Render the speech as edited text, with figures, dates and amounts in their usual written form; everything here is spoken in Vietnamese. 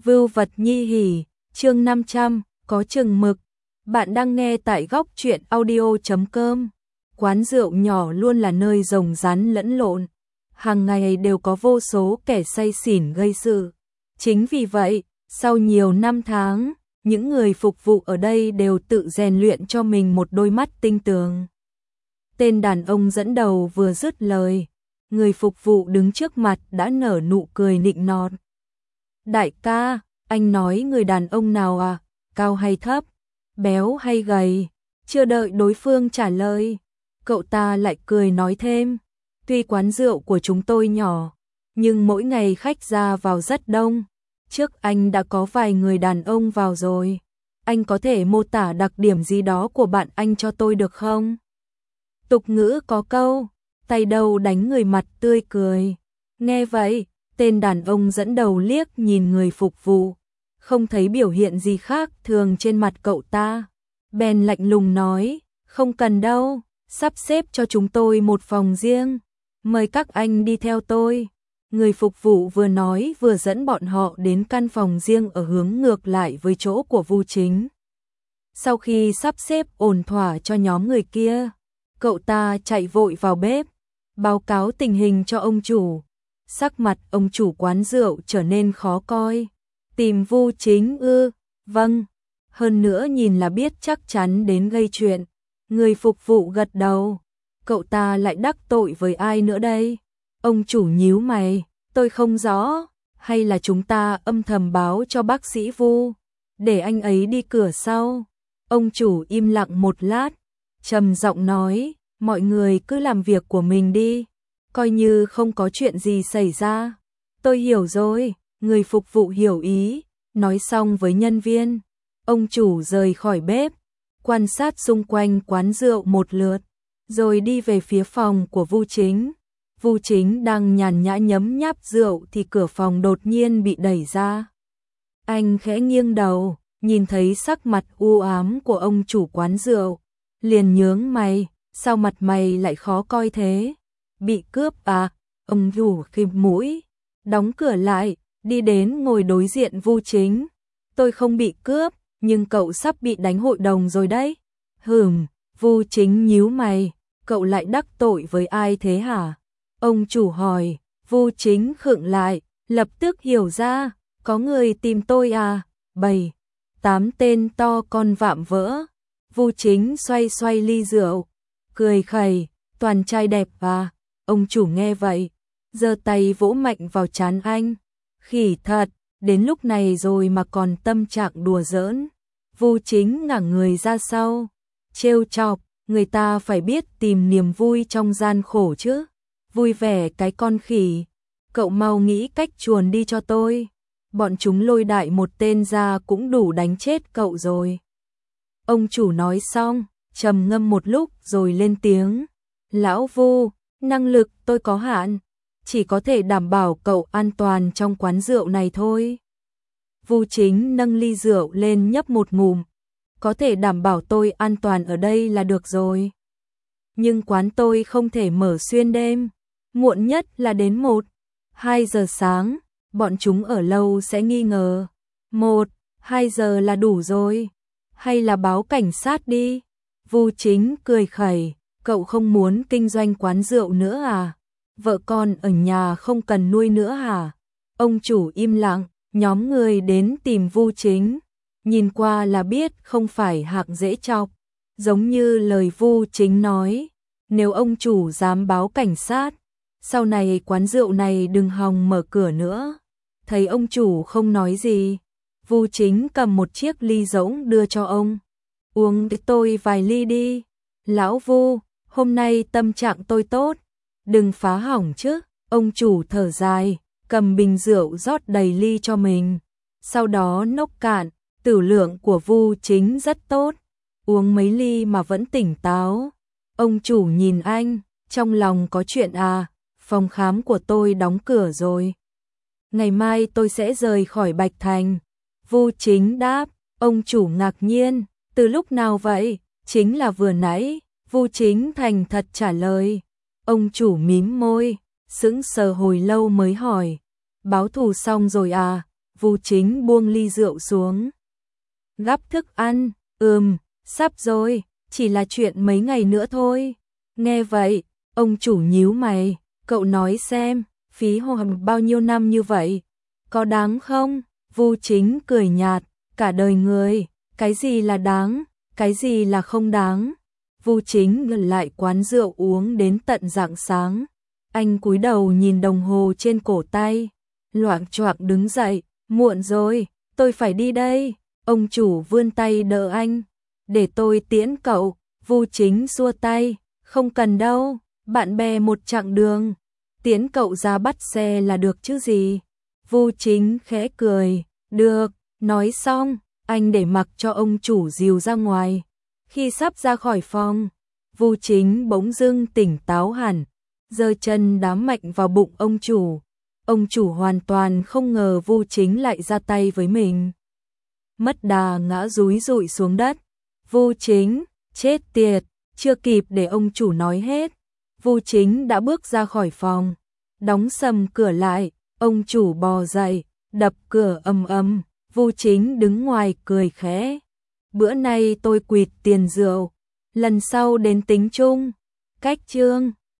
Vưu vật nhi hỉ, chương 500, có chừng mực. Bạn đang nghe tại góc truyện audio.com. Quán rượu nhỏ luôn là nơi rồng rắn lẫn lộn. Hàng ngày đều có vô số kẻ say xỉn gây sự. Chính vì vậy, sau nhiều năm tháng, những người phục vụ ở đây đều tự rèn luyện cho mình một đôi mắt tinh tường. Tên đàn ông dẫn đầu vừa dứt lời, người phục vụ đứng trước mặt đã nở nụ cười nịnh nọt. Đại ca, anh nói người đàn ông nào à, cao hay thấp, béo hay gầy? Chưa đợi đối phương trả lời, cậu ta lại cười nói thêm, tuy quán rượu của chúng tôi nhỏ, nhưng mỗi ngày khách ra vào rất đông. Trước anh đã có vài người đàn ông vào rồi, anh có thể mô tả đặc điểm gì đó của bạn anh cho tôi được không? Tục ngữ có câu, tay đâu đánh người mặt tươi cười. Nghe vậy, tên đàn ông dẫn đầu liếc nhìn người phục vụ, không thấy biểu hiện gì khác thường trên mặt cậu ta. Bèn lạnh lùng nói, không cần đâu, sắp xếp cho chúng tôi một phòng riêng, mời các anh đi theo tôi. Người phục vụ vừa nói vừa dẫn bọn họ đến căn phòng riêng ở hướng ngược lại với chỗ của Vu Chính. Sau khi sắp xếp ổn thỏa cho nhóm người kia, cậu ta chạy vội vào bếp, báo cáo tình hình cho ông chủ. Sắc mặt ông chủ quán rượu trở nên khó coi. Tìm Vu Chính ư? Vâng. Hơn nữa nhìn là biết chắc chắn đến gây chuyện. Người phục vụ gật đầu. Cậu ta lại đắc tội với ai nữa đây? Ông chủ nhíu mày. Tôi không rõ. Hay là chúng ta âm thầm báo cho bác sĩ Vu, để anh ấy đi cửa sau? Ông chủ im lặng một lát, trầm giọng nói, mọi người cứ làm việc của mình đi, coi như không có chuyện gì xảy ra. Tôi hiểu rồi, người phục vụ hiểu ý, nói xong với nhân viên. Ông chủ rời khỏi bếp, quan sát xung quanh quán rượu một lượt, rồi đi về phía phòng của Vu Chính. Vu Chính đang nhàn nhã nhấm nháp rượu thì cửa phòng đột nhiên bị đẩy ra. Anh khẽ nghiêng đầu, nhìn thấy sắc mặt u ám của ông chủ quán rượu, liền nhướng mày, sao mặt mày lại khó coi thế? Bị cướp à? Ông chủ khịt mũi, đóng cửa lại, đi đến ngồi đối diện Vu Chính. Tôi không bị cướp, nhưng cậu sắp bị đánh hội đồng rồi đấy. Vu Chính nhíu mày, cậu lại đắc tội với ai thế hả? Ông chủ hỏi. Vu Chính khựng lại, lập tức hiểu ra, có người tìm tôi à? 7-8 tên to con vạm vỡ. Vu Chính xoay xoay ly rượu, cười khẩy, toàn trai đẹp à? Ông chủ nghe vậy, giơ tay vỗ mạnh vào trán anh. Khỉ thật, đến lúc này rồi mà còn tâm trạng đùa giỡn. Vu Chính ngả người ra sau, trêu chọc, người ta phải biết tìm niềm vui trong gian khổ chứ. Vui vẻ cái con khỉ, cậu mau nghĩ cách chuồn đi cho tôi. Bọn chúng lôi đại một tên ra cũng đủ đánh chết cậu rồi. Ông chủ nói xong, trầm ngâm một lúc rồi lên tiếng. Lão Vu, năng lực tôi có hạn, chỉ có thể đảm bảo cậu an toàn trong quán rượu này thôi. Vu Chính nâng ly rượu lên nhấp một ngụm. Có thể đảm bảo tôi an toàn ở đây là được rồi. Nhưng quán tôi không thể mở xuyên đêm, muộn nhất là đến 1-2 giờ sáng, bọn chúng ở lâu sẽ nghi ngờ. 1-2 giờ là đủ rồi, hay là báo cảnh sát đi? Vu Chính cười khẩy, cậu không muốn kinh doanh quán rượu nữa à? Vợ con ở nhà không cần nuôi nữa hả? Ông chủ im lặng, nhóm người đến tìm Vu Chính, nhìn qua là biết không phải hạng dễ chọc. Giống như lời Vu Chính nói, nếu ông chủ dám báo cảnh sát, sau này quán rượu này đừng hòng mở cửa nữa. Thấy ông chủ không nói gì, Vu Chính cầm một chiếc ly rỗng đưa cho ông. Uống với tôi vài ly đi. Lão Vu, hôm nay tâm trạng tôi tốt, đừng phá hỏng chứ. Ông chủ thở dài, cầm bình rượu rót đầy ly cho mình, sau đó nốc cạn. Tử lượng của Vu Chính rất tốt, uống mấy ly mà vẫn tỉnh táo. Ông chủ nhìn anh, trong lòng có chuyện à? Phòng khám của tôi đóng cửa rồi, ngày mai tôi sẽ rời khỏi Bạch Thành. Vu Chính đáp. Ông chủ ngạc nhiên, từ lúc nào vậy? Chính là vừa nãy. Vu Chính thành thật trả lời. Ông chủ mím môi, sững sờ hồi lâu mới hỏi, báo thù xong rồi à? Vu Chính buông ly rượu xuống. Gắp thức ăn, sắp rồi, chỉ là chuyện mấy ngày nữa thôi. Nghe vậy, ông chủ nhíu mày, cậu nói xem, phí hoằng bao nhiêu năm như vậy, có đáng không? Vu Chính cười nhạt, cả đời người, cái gì là đáng, cái gì là không đáng. Vu Chính gần lại quán rượu uống đến tận rạng sáng. Anh cúi đầu nhìn đồng hồ trên cổ tay, loạng choạng đứng dậy, muộn rồi, tôi phải đi đây. Ông chủ vươn tay đỡ anh, để tôi tiễn cậu. Vu Chính xua tay, không cần đâu, bạn bè một chặng đường, tiễn cậu ra bắt xe là được chứ gì. Vu Chính khẽ cười, được, nói xong, anh để mặc cho ông chủ dìu ra ngoài. Khi sắp ra khỏi phòng, Vu Chính bỗng dưng tỉnh táo hẳn, giơ chân đá mạnh vào bụng ông chủ. Ông chủ hoàn toàn không ngờ Vu Chính lại ra tay với mình. Mất đà ngã rúi rụi xuống đất. Vu Chính, chết tiệt, chưa kịp để ông chủ nói hết, Vu Chính đã bước ra khỏi phòng, đóng sầm cửa lại. Ông chủ bò dậy, đập cửa ầm ầm. Vu Chính đứng ngoài cười khẽ. Bữa nay tôi quỵt tiền rượu, lần sau đến tính chung. Cách chương